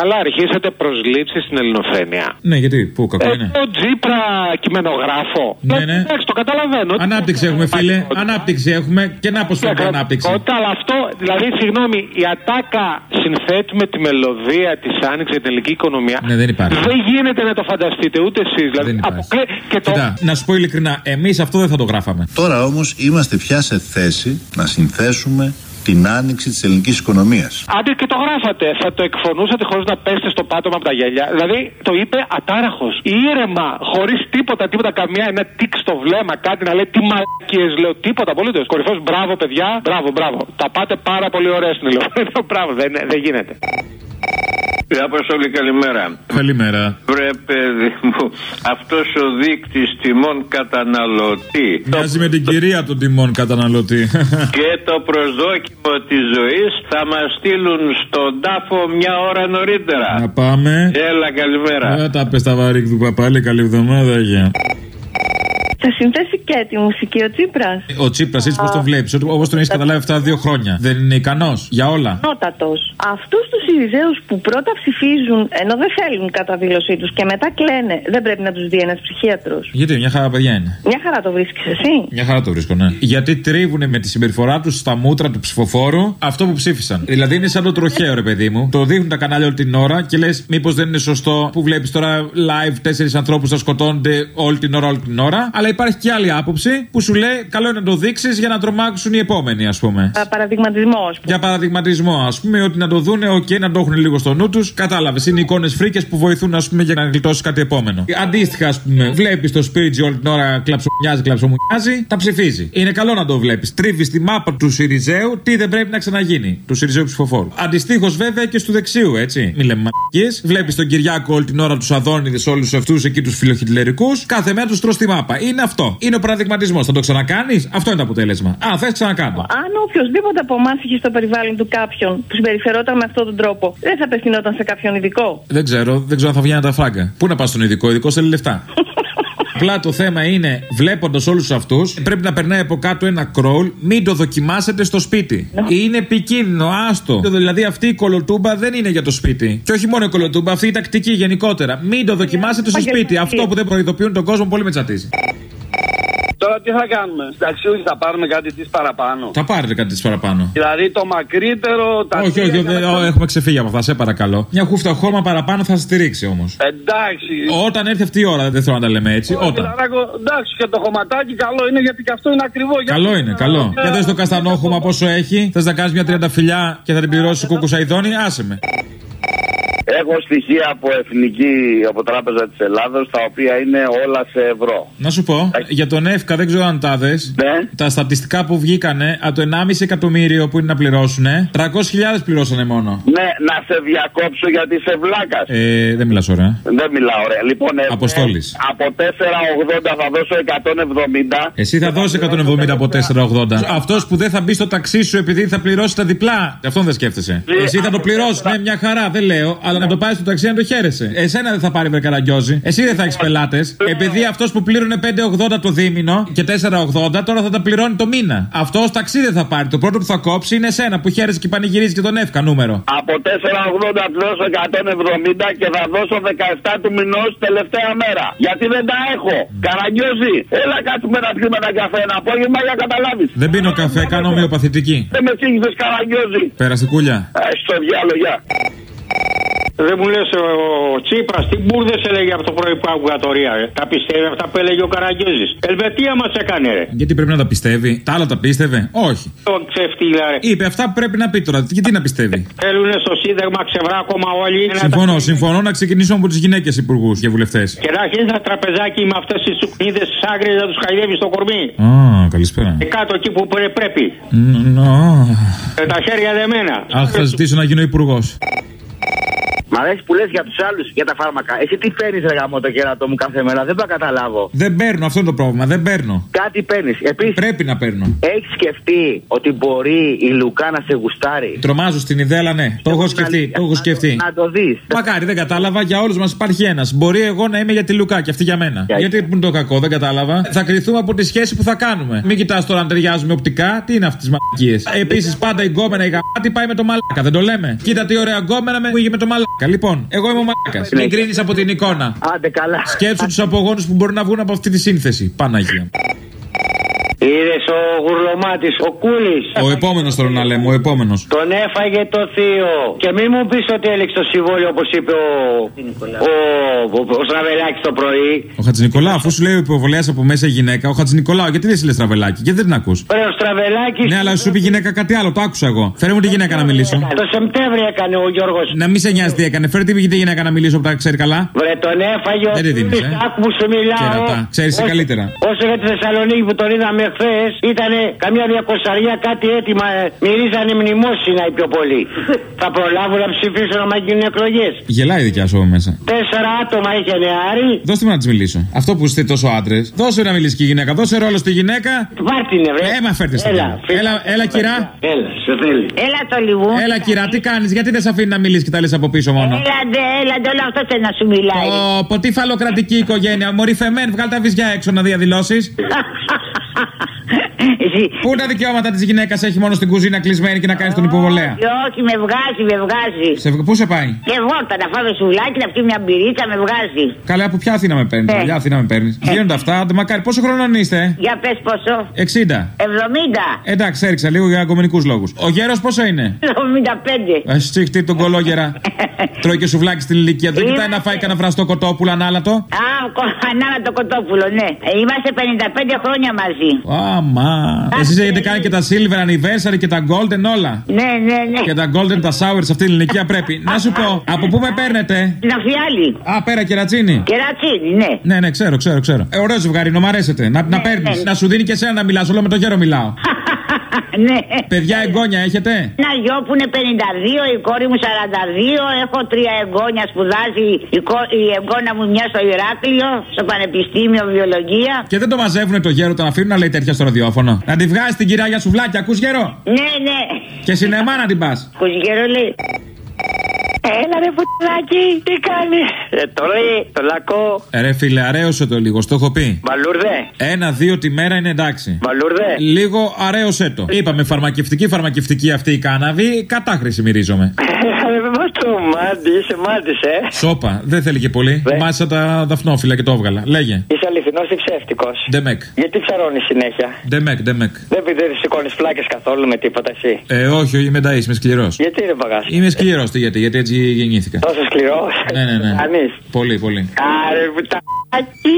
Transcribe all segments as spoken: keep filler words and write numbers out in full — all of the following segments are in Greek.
Καλά, αρχίσατε προσλήψεις στην ελληνοφρένεια. Ναι, γιατί, πού, κακό ε, είναι. Το Τζίπρα κειμενογράφο. Ναι, ναι. Εντάξει, το καταλαβαίνω. Ανάπτυξη έχουμε, φίλε. Ανάπτυξη έχουμε και να πω στην ανάπτυξη. Αλλά αυτό, δηλαδή, συγγνώμη, η ατάκα συνθέτει με τη μελωδία της άνοιξης για την ελληνική οικονομία. Ναι, δεν υπάρχει. Δεν γίνεται να το φανταστείτε ούτε εσείς. Δηλαδή, αποκλεί... και το... Κοίτα, να σου πω ειλικρινά, εμείς αυτό δεν θα το γράφαμε. Τώρα όμως είμαστε πια σε θέση να συνθέσουμε την άνοιξη της ελληνικής οικονομίας. Άντε και το γράφατε, θα το εκφωνούσατε χωρίς να πέσετε στο πάτωμα από τα γέλια. Δηλαδή το είπε ατάραχος, ήρεμα, χωρίς τίποτα, τίποτα, καμία, ένα τικ στο βλέμμα, κάτι να λέει τι μαλακίες λέω, τίποτα απολύτως. Κορυφός, μπράβο παιδιά, μπράβο, μπράβο. Τα πάτε πάρα πολύ ωραία στην ηλεκτρονία. Μπράβο, δεν, δεν γίνεται. Αποστόλη, καλημέρα. Καλημέρα. Βρε παιδί μου, αυτός ο δείκτης τιμών καταναλωτή. Μοιάζει με την κυρία των τιμών καταναλωτή. Και το προσδόκιμο της ζωής θα μας στείλουν στον τάφο μια ώρα νωρίτερα. Να πάμε. Έλα, καλημέρα. Δεν τα πες τα βαρύκ του παπάλη, καλή εβδομάδα, γεια. Θα συνθέσει και τη μουσική ο Τσίπρας. Ο Τσίπρας, έτσι πώς τον βλέπεις, όπως τον έχεις καταλάβει αυτά τα δύο χρόνια. Δεν είναι ικανός για όλα. Νότατος. Αυτούς τους Ιριζέους που πρώτα ψηφίζουν ενώ δεν θέλουν κατά δήλωσή τους και μετά κλαίνε, δεν πρέπει να τους δει ένας ψυχίατρος? Γιατί, μια χαρά παιδιά είναι. Μια χαρά το βρίσκεις εσύ? Μια χαρά το βρίσκω, ναι. Γιατί τρίβουνε με τη συμπεριφορά τους στα μούτρα του ψηφοφόρου αυτό που ψήφισαν. Δηλαδή είναι σαν το τροχαίο, ρε παιδί μου. Το δείχνουν τα κανάλια όλη την ώρα και λες, μήπως δεν είναι σωστό που βλέπεις τώρα live τέσσερις ανθρώπους να σκοτώνονται όλη την ώρα, όλη την ώρα. Αλλά υπάρχει και άλλη άποψη που σου λέει καλό είναι να το δείξεις για να τρομάξουν οι επόμενοι, ας πούμε. Για παραδειγματισμό, ας πούμε. Για παραδειγματισμό, ας πούμε, ότι να το δούνε, οκ, okay, να το έχουν λίγο στο νου τους. Κατάλαβες, είναι εικόνες φρίκες που βοηθούν, ας πούμε, για να γλιτώσει κάτι επόμενο. Αντίστοιχα, ας πούμε, βλέπεις το Σπίριτζι όλη την ώρα κλαψομοιάζει, κλαψομοιάζει, τα ψηφίζει. Είναι καλό να το βλέπεις. Τρίβεις τη μάπα του Σιριζέου, τι δεν πρέπει να ξαναγίνει. Του Σιριζέου ψηφοφόρου. Αντιστοίχως, βέβαια, και του δεξιού, έτσι. Μη λέμε μαλακίες. Βλέπεις τον Κυριάκο όλη την ώρα του Αδόνιδες, όλους αυτούς εκεί του φιλοχιτλερικούς. Κάθε μέρα του τρως τη μάπα. Είναι αυτό. Είναι ο παραδειγματισμός. Θα το ξανακάνεις? Αυτό είναι το αποτέλεσμα. Αν θες, ξανακάνω. Αν οποιοδήποτε από εμάς είχε στο περιβάλλον του κάποιον που συμπεριφερόταν με αυτόν τον τρόπο, δεν θα απευθυνόταν σε κάποιον ειδικό? Δεν ξέρω, δεν ξέρω αν θα βγαίνουν τα φράγκα. Πού να πας στον ειδικό, ο ειδικός θέλει λεφτά. Απλά το θέμα είναι, βλέποντας όλους αυτούς, πρέπει να περνάει από κάτω ένα κρόλ, μην το δοκιμάσετε στο σπίτι. No. Είναι επικίνδυνο, άστο. Δηλαδή αυτή η κολοτούμπα δεν είναι για το σπίτι. Και όχι μόνο η κολοτούμπα, αυτή η τακτική γενικότερα. Μην το δοκιμάσετε στο σπίτι. Αυτό που δεν προειδοποιούν τον κόσμο πολύ με τσατίζει. Τώρα τι θα κάνουμε? Ταξιούχοι θα πάρουμε κάτι της παραπάνω? Θα πάρετε κάτι της παραπάνω. Δηλαδή το μακρύτερο. Τα όχι, όχι, όχι, όχι, έχουμε ξεφύγει από αυτά, σε παρακαλώ. Μια χούφτα χώμα παραπάνω θα στηρίξει όμως. Εντάξει. Όταν έρθει αυτή η ώρα, δεν θέλω να τα λέμε έτσι. Όχι, όταν. Λαράκο, εντάξει, και το χωματάκι καλό είναι γιατί και αυτό είναι ακριβό. Καλό είναι, καλό. Για δες το καστανόχωμα πόσο έχει. Θες να κάνεις μια τριάντα φιλιά και θα την πληρώσει κούκου Σαϊδόνη, άσε με. Έχω στοιχεία από εθνική, από Τράπεζα της Ελλάδος, τα οποία είναι όλα σε ευρώ. Να σου πω, για τον ΕΦΚΑ δεν ξέρω αν τα δες. Ναι. Τα στατιστικά που βγήκανε από το ενάμιση εκατομμύριο που είναι να πληρώσουνε, τριακόσιες χιλιάδες πληρώσανε μόνο. Ναι, να σε διακόψω γιατί είσαι βλάκας. Ε, δεν μιλάς ωραία. Δεν μιλάω ωραία. Λοιπόν, ε, Αποστόλης. από τέσσερα ογδόντα θα δώσω εκατόν εβδομήντα. Εσύ θα δώσεις εκατόν εβδομήντα από τέσσερα ογδόντα. Αυτός που δεν θα μπει στο ταξί σου επειδή θα πληρώσει τα διπλά. Αυτόν δεν σκέφτεσαι. Ε, Εσύ θα το πληρώσει, ναι, μια χαρά, δεν λέω, αλλά να το πάει στο ταξί να το χαίρεσαι. Εσένα δεν θα πάρει Βερκαραγκιόζη. Εσύ δεν θα έχει πελάτες. Επειδή αυτός που πλήρωνε πέντε ογδόντα το δίμηνο και τέσσερα ογδόντα τώρα θα τα πληρώνει το μήνα. Αυτός ταξί δεν θα πάρει. Το πρώτο που θα κόψει είναι εσένα που χαίρεσαι και πανηγυρίζει και τον ΕΦΚΑ νούμερο. Από τέσσερα ογδόντα πληρώσω εκατόν εβδομήντα και θα δώσω δεκαεπτά του μηνός τελευταία μέρα. Γιατί δεν τα έχω. Καραγκιόζη, έλα κάτσουμε να πιούμε ένα καφέ ένα απόγευμα για να καταλάβεις. Δεν πίνω καφέ, κάνω ομοιοπαθητική. Δεν με σύγχυσες, Καραγκιόζη. Περαστικούλια. Στο διάλογο, γεια. Δεν μου λες ο Τσίπρας τι μπουρδες έλεγε από το προϋπαγγατορία. Ε. Τα πιστεύει αυτά που έλεγε ο Καραγκιόζης. Ελβετία μας έκανε, ρε. Γιατί πρέπει να τα πιστεύει? Τα άλλα τα πίστευε? Όχι. Το ξεφτύλα, ρε. Είπε αυτά που πρέπει να πει τώρα. Γιατί να πιστεύει? Θέλουνε στο Σύνταγμα ξεβρά ακόμα όλοι. Συμφωνώ, τα... συμφωνώ να ξεκινήσουμε από τις γυναίκες υπουργούς και βουλευτές. Και να αρχίσει ένα τραπεζάκι με αυτές τις σουκνίδες τις άγριες να τους χαϊδεύει στο κορμί. Α, καλησπέρα. Και κάτω εκεί που πρέπει. Mm, ε, τα χέρια δεμένα. Αχ, θα ζητήσω να γίνω υπουργός. Μ' αρέσει που λες για τους άλλους, για τα φάρμακα. Εσύ τι παίρνεις, ρε γαμώ, το κέρατό μου κάθε μέρα? Δεν το καταλάβω. Δεν παίρνω, αυτό είναι το πρόβλημα. Δεν παίρνω. Κάτι παίρνεις. Επίσης, πρέπει να παίρνω. Έχεις σκεφτεί ότι μπορεί η Λουκά να σε γουστάρει? Τρομάζω στην ιδέα, αλλά ναι. Το έχω σκεφτεί. Το έχω σκεφτεί. Να το δεις. Μακάρι, δεν κατάλαβα. Για όλους μας υπάρχει ένας. Μπορεί εγώ να είμαι για τη Λουκά και αυτή για μένα. Για... Γιατί που είναι το κακό, δεν κατάλαβα. Θα κρυθούμε από τη σχέση που θα κάνουμε. Μην κοιτάς τώρα αν ταιριάζουμε οπτικά. Τι είναι αυτές τις μαλακίες? Επίσης, πάντα η γκόμενα η γαμάτη πάει με το μαλάκα. Δεν το λέμε? Κοίτα τι ωραία γκόμενα με με το μαλάκα. μαλάκα. Λοιπόν, εγώ είμαι ο μαλάκα. Μην κρίνεις από την εικόνα. Άντε καλά. Σκέψου τους απογόνους που μπορούν να βγουν από αυτή τη σύνθεση. Παναγία. Είδες ο γουρλωμάτης, ο Κούλης. Ο επόμενος τώρα να λέμε, ο επόμενος. Τον έφαγε το θείο. Και μη μου πεις ότι έλεξε το συμβόλαιο όπως είπε ο, ο, ο, ο Στραβελάκης το πρωί. Ο Χατζηνικολάου, αφού σου λέει ο υποβολέας από μέσα η γυναίκα, ο Χατζηνικολάου, γιατί δεν λες Στραβελάκη, γιατί δεν την ακούς. Ρε ο Στραβελάκης. Ναι, αλλά σου είπε γυναίκα κάτι άλλο, το άκουσα εγώ. Φέρε μου τη γυναίκα να μιλήσω. Το Σεπτέμβριο έκανε ο Γιώργος. Να μην σε νοιάζει τι έκανε, φέρε τη γυναίκα να μιλήσω που τα ξέρει καλά. Βρε τον έφαγε ο Κούλης, άκου που σου μιλάω. Ξέρεις καλύτερα. Όσο για τη Θεσσαλονίκη που τον είδαμε χθες, ήταν καμιά διακοσαριά κάτι έτοιμα. Μυρίζανε μνημόσυνα οι πιο πολλοί. Θα προλάβουν να ψηφίσουν να γίνουν εκλογές. Γελάει η δικιά σου μέσα. Τέσσερα άτομα είχε νεάρη. Δώστε μου να τη μιλήσω. Αυτό που είστε τόσο άντρες. Δώσε να μιλήσει και η γυναίκα. Δώσε ρόλο στη γυναίκα. Πάρτινε, βρε. Έμα φέρτε στην έλα, έλα, έλα, κυρά. Έλα, σε θέλει. Έλα το λιγού. Έλα, κυρά, τι κάνεις, γιατί δεν σε αφήνει να μιλήσει και τα λες από πίσω μόνο. Έλαντε, έλαντε, όλο αυτό θέλει να σου μιλάει. Ω, πω τι φαλοκρατική οικογένεια. Μωρή φεμέν, βγάλ τα βυζιά έξω να διαδηλώσεις. Πού τα δικαιώματα της γυναίκας έχει μόνο στην κουζίνα κλεισμένη και να κάνει τον υποβολέα. Όχι, με βγάζει, με βγάζει. Σε, πού σε πάει? Και βόλτα, να φάμε σουλάκι, να πιει μια μπυρίτσα, με βγάζει. Καλά, από ποια Αθήνα με παίρνεις? Ε. Ποια Αθήνα με παίρνεις? Ε. Γίνονται αυτά, άντε μακάρι. Πόσο χρόνο είστε? Για πες πόσο? εξήντα. εβδομήντα. Εντάξει, έριξα λίγο για αγκομενικούς λόγους. Ο γέρος πόσο είναι? εβδομήντα πέντε. Εσύ χτύπη τον κολόγερα. Τρώει και σουβλάκι στην ηλικία. Δεν κοιτάει να φάει κανένα βραστό κοτόπουλο ανάλατο. Α, ανάλατο κοτόπουλο, ναι. Είμαστε πενήντα πέντε χρόνια μαζί. Άμα. Εσείς έχετε κάνει και τα silver anniversary και τα golden όλα. Ναι, ναι, ναι. Και τα golden, τα sour σε αυτή την ηλικία πρέπει. Να σου πω, από πού με παίρνετε? Στην Αφιάλη. Α, πέρα κερατσίνη. Κερατσίνη, ναι. Ναι, ναι, ξέρω, ξέρω, ξέρω. Ε, ωραίο ζευγάρι, μου αρέσετε. Να, ναι, να παίρνεις, ναι. Να σου δίνει και εσένα να μιλάς. Όλο με το γέρο μιλάω. Ναι. Παιδιά, εγγόνια έχετε? Ένα γιο που είναι πενήντα δύο, η κόρη μου σαράντα δύο. Έχω τρία εγγόνια, σπουδάζει η, κο... η εγγόνα μου μια στο Ηράκλειο, στο Πανεπιστήμιο Βιολογία. Και δεν το μαζεύουνε το γέρο, τον αφήνουν να λέει τέτοια στο ραδιόφωνο. Να τη βγάζει την κυρία για σουβλάκια, ακούς γέρο? Ναι, ναι. Και σινεμά να την πας. Ακούς γέρο, λέει. Έλα ρε πουτλάκι, τι κάνεις? Ε, το λέει, το λακκό. Ε, ρε φίλε, αρέωσε το λίγο, στο έχω πει. Βαλούρδε. Ένα-δύο τη μέρα είναι εντάξει. Βαλούρδε. Λίγο αρέωσε το. Είπαμε φαρμακευτική, φαρμακευτική αυτή η κάναβη, κατάχρηση μυρίζομαι. Μα το μάτι, είσαι μάτις, ε. Σόπα, δεν θέλει και πολύ. Μάτισα τα δαφνόφυλλα και το έβγαλα. Λέγε. Είσαι αληθινός ή ψεύτικος? Ντεμεκ. Γιατί ψαρώνεις συνέχεια? Ντεμεκ, ντεμεκ. Δεν πείτε σηκώνεις φλάκες καθόλου με τίποτα εσύ? Ε, όχι, όχι, είμαι νταΐς, είμαι σκληρός. Γιατί δεν παγάς? Είμαι σκληρός, τι, γιατί, γιατί έτσι γεννήθηκα. Τόσο σκληρός? Ναι, ναι, ναι. Κανείς? Πολύ, πολύ. Άρε πουτάκι.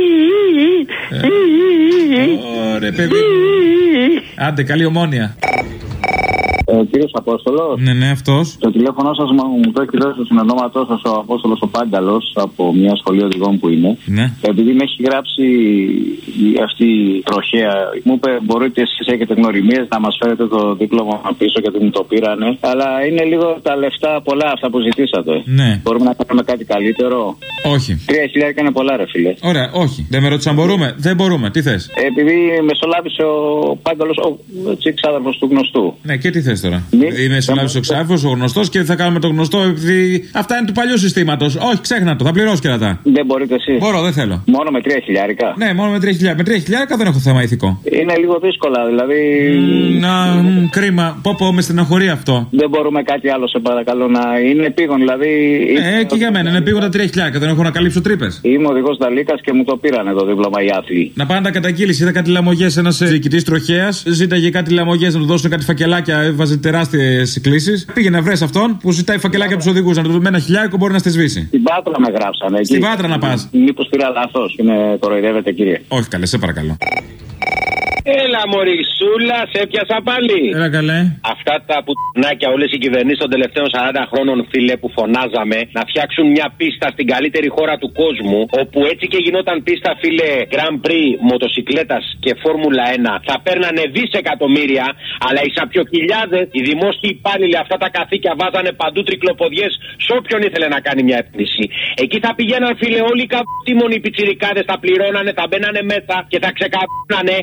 Ωραία, παιδί. Άντε, καλή ομόνοια. Ο κύριος Απόστολος. Ναι, ναι, αυτός. Το τηλέφωνο σας μου το έχει δώσει στον ονόματό σας ο Απόστολος ο Πάγκαλος από μια σχολή οδηγών που είναι. Ναι. Επειδή με έχει γράψει αυτή η τροχέα, μου είπε: μπορείτε εσείς έχετε γνωριμίες να μας φέρετε το δίπλωμα πίσω γιατί μου το πήρανε. Αλλά είναι λίγο τα λεφτά πολλά αυτά που ζητήσατε. Ναι. Μπορούμε να κάνουμε κάτι καλύτερο? Όχι. Τρία χιλιάρικα είναι πολλά, ρε φίλε. Ωραία, όχι. Δεν με ρώτησε αν μπορούμε. Δεν μπορούμε. Τι θες? Επειδή μεσολάβησε ο Πάγκαλος, ο ξάδερφος του γνωστού. Ναι, και τι θες τώρα? Ναι. Είμαι μεσολάβησε ο ξάδερφος, ο γνωστός και θα κάνουμε το γνωστό επειδή αυτά είναι του παλιού συστήματος. Όχι, ξέχνα το, θα πληρώσει και ρατά. Δεν μπορείτε εσείς? Μπορώ, δεν θέλω. Μόνο με τρία χιλιάρικα? Ναι, μόνο με τρία χιλιάρικα. Με τρία χιλιάρικα δεν έχω θέμα ηθικό. Είναι λίγο δύσκολα, δηλαδή. Mm, να, μ, κρίμα. Πω πω, με στεναχωρεί αυτό. Δεν μπορούμε κάτι άλλο, σε παρακαλώ, να είναι επίγον, δηλαδή. Ε, και για μένα είναι επίγον τα τρία χιλιάρικα. Δεν έχω να καλύψω τρύπες. Είμαι οδηγός Δαλίκας και μου το πήρανε το δίπλωμα οι άθλοι. Να πάνε τα καταγγείλεις. Είδα κάτι λαμογές. Ένας διοικητής τροχέας ζήταγε κάτι λαμογές να του δώσουν κάτι φακελάκια. Έβαζε τεράστιες κλήσεις. Πήγαινε βρες αυτόν που ζητάει φακελάκια από τους οδηγούς. Να του δούμε ένα χιλιάρικο μπορεί να στη σβήσει. Στην Πάτρα με γράψανε. Στην Πάτρα να πας. Μήπως πήρα λάθος και με κοροϊδεύετε, κύριε? Όχι, καλέ, σε παρακαλώ. Έλα, Μωρισούλα, σε έπιασα πάλι. Έλα, καλέ. Αυτά τα πουτνάκια, όλες οι κυβερνήσεις των τελευταίων σαράντα χρόνων, φίλε, που φωνάζαμε να φτιάξουν μια πίστα στην καλύτερη χώρα του κόσμου, όπου έτσι και γινόταν πίστα, φίλε, Grand Prix μοτοσικλέτας και Φόρμουλα ένα, θα παίρνανε δισεκατομμύρια, αλλά οι σαπιοκυλιάδες, οι δημόσιοι υπάλληλοι, αυτά τα καθήκια βάζανε παντού τρικλοποδιές σε όποιον ήθελε να κάνει μια επένδυση. Εκεί θα πηγαίναν, φίλε, όλοι οι καπτήμονοι πιτσιρικάδες, θα πληρώνανε, θα μπαίνανε μέσα και θα ξεκαπνάνε και έξω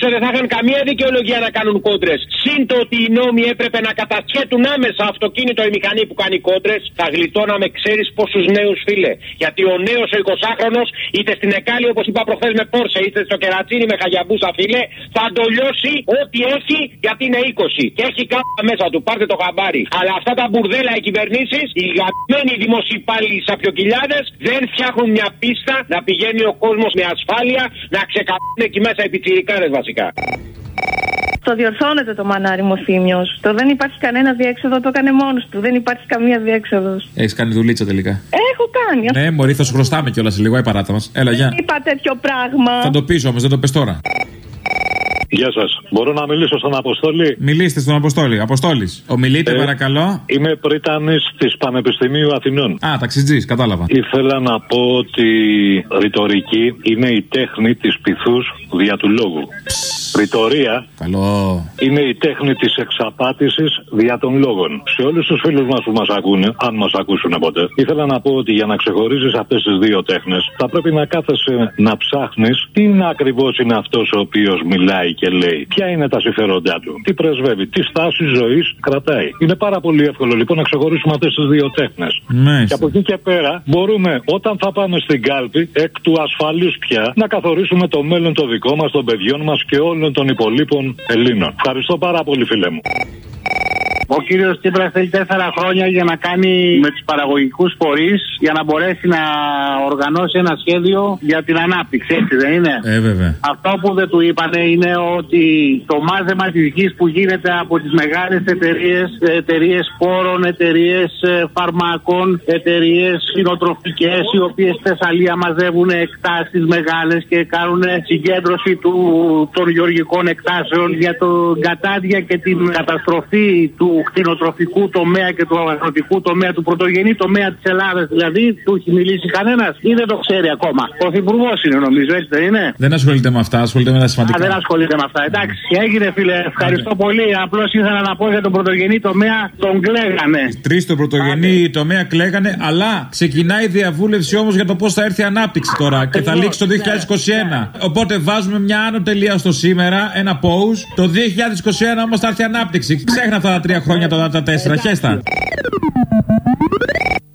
δεν θα είχαν καμία δικαιολογία να κάνουν κόντρες. Συν το ότι οι νόμοι έπρεπε να κατασχέτουν άμεσα αυτοκίνητο ή μηχανή που κάνει κόντρες, θα γλιτώναμε, ξέρεις πόσους νέους, φίλε. Γιατί ο νέος ο εικοσάχρονος, είτε στην Εκάλη όπως είπα προχθές με Πόρσε, είτε στο Κερατσίνι με Χαγιαμπούσα, φίλε, θα ντολιώσει ό,τι έχει γιατί είναι είκοσι. Και έχει κάπου μέσα του, πάρτε το χαμπάρι. Αλλά αυτά τα μπουρδέλα οι κυβερνήσεις, οι γαμμένοι δημοσιοπάλληλοι σαπιοκυλιάδες, δεν φτιάχνουν μια πίστα να πηγαίνει ο κόσμος με ασφάλεια, να ξεκαπούν εκεί μέσα οι πιτσιρικάδες βασικά. Το διορθώνεται το μανάρι μου ο Θήμιος. Το δεν υπάρχει κανένα διέξοδο, το έκανε μόνος του. Δεν υπάρχει καμία διέξοδος. Έχεις κάνει δουλίτσα τελικά? Έχω κάνει. Ναι, μωρή, θα σου χρωστάμε κιόλας σε λίγο, η παράτα μας. Έλα, γεια. Δεν είπα τέτοιο πράγμα. Θα το πεις όμως, δεν το πες τώρα. Γεια σας. Μπορώ να μιλήσω στον Αποστόλη? Μιλήστε στον Αποστόλη. Αποστόλης. Ομιλείτε, ε, παρακαλώ. Είμαι πρίτανης της Πανεπιστημίου Αθηνών. Α, ταξιτζής, κατάλαβα. Ήθελα να πω ότι ρητορική είναι η τέχνη της πειθούς δια του λόγου. Ρητορία Καλό. είναι η τέχνη της εξαπάτησης δια των λόγων. Σε όλους τους φίλους μας που μας ακούνε, αν μας ακούσουν ποτέ, ήθελα να πω ότι για να ξεχωρίζεις αυτές τις δύο τέχνες, θα πρέπει να κάθεσαι να ψάχνεις τι είναι ακριβώς είναι αυτός ο οποίος μιλάει και λέει. Ποια είναι τα συμφέροντά του, τι πρεσβεύει, τι στάση ζωής κρατάει. Είναι πάρα πολύ εύκολο λοιπόν να ξεχωρίσουμε αυτές τις δύο τέχνες. Ναι. Και από εκεί και πέρα μπορούμε, όταν θα πάμε στην κάλπη, εκ του ασφαλούς πια, να καθορίσουμε το μέλλον το δικό μας, των παιδιών μας και όλων των υπολείπων Ελλήνων. Ευχαριστώ πάρα πολύ, φίλε μου. Ο κύριος Τσίπρας θέλει τέσσερα χρόνια για να κάνει με τους παραγωγικούς φορείς για να μπορέσει να οργανώσει ένα σχέδιο για την ανάπτυξη, έτσι δεν είναι? Ε, βέβαια. Αυτό που δεν του είπανε είναι ότι το μάζεμα της γης που γίνεται από τις μεγάλες εταιρείες, εταιρείες σπόρων, εταιρείες φαρμάκων, εταιρείες κτηνοτροφικές, οι οποίες στη Θεσσαλία μαζεύουν εκτάσεις μεγάλες και κάνουν συγκέντρωση του, των γεωργικών εκτάσεων για την κατάδια και την καταστροφή του κτηνοτροφικού τομέα και του αγροτικού τομέα, του πρωτογενή τομέα της Ελλάδας, δηλαδή, του έχει μιλήσει κανένας ή δεν το ξέρει ακόμα? Ο Πρωθυπουργός είναι, νομίζω, έτσι δεν είναι? Δεν ασχολείται με αυτά, ασχολείται με τα σημαντικά. Α, δεν ασχολείται με αυτά. Εντάξει, έγινε, φίλε, ευχαριστώ Άντε. πολύ. Απλώς ήθελα να πω για τον πρωτογενή τομέα, τον κλαίγανε. Τρεις τον πρωτογενή Άντε. τομέα κλαίγανε, αλλά ξεκινάει η διαβούλευση όμως για το πώς θα έρθει η ανάπτυξη τώρα και θα λήξει το δύο χιλιάδες είκοσι ένα. Οπότε βάζουμε μια άνω τελεία στο σήμερα, ένα pause. Το δύο χιλιάδες είκοσι ένα όμως θα έρθει η ανάπτυξη. Ξέχνα αυτά τα τρία χρόνια, τα τέσσερα, χέστα.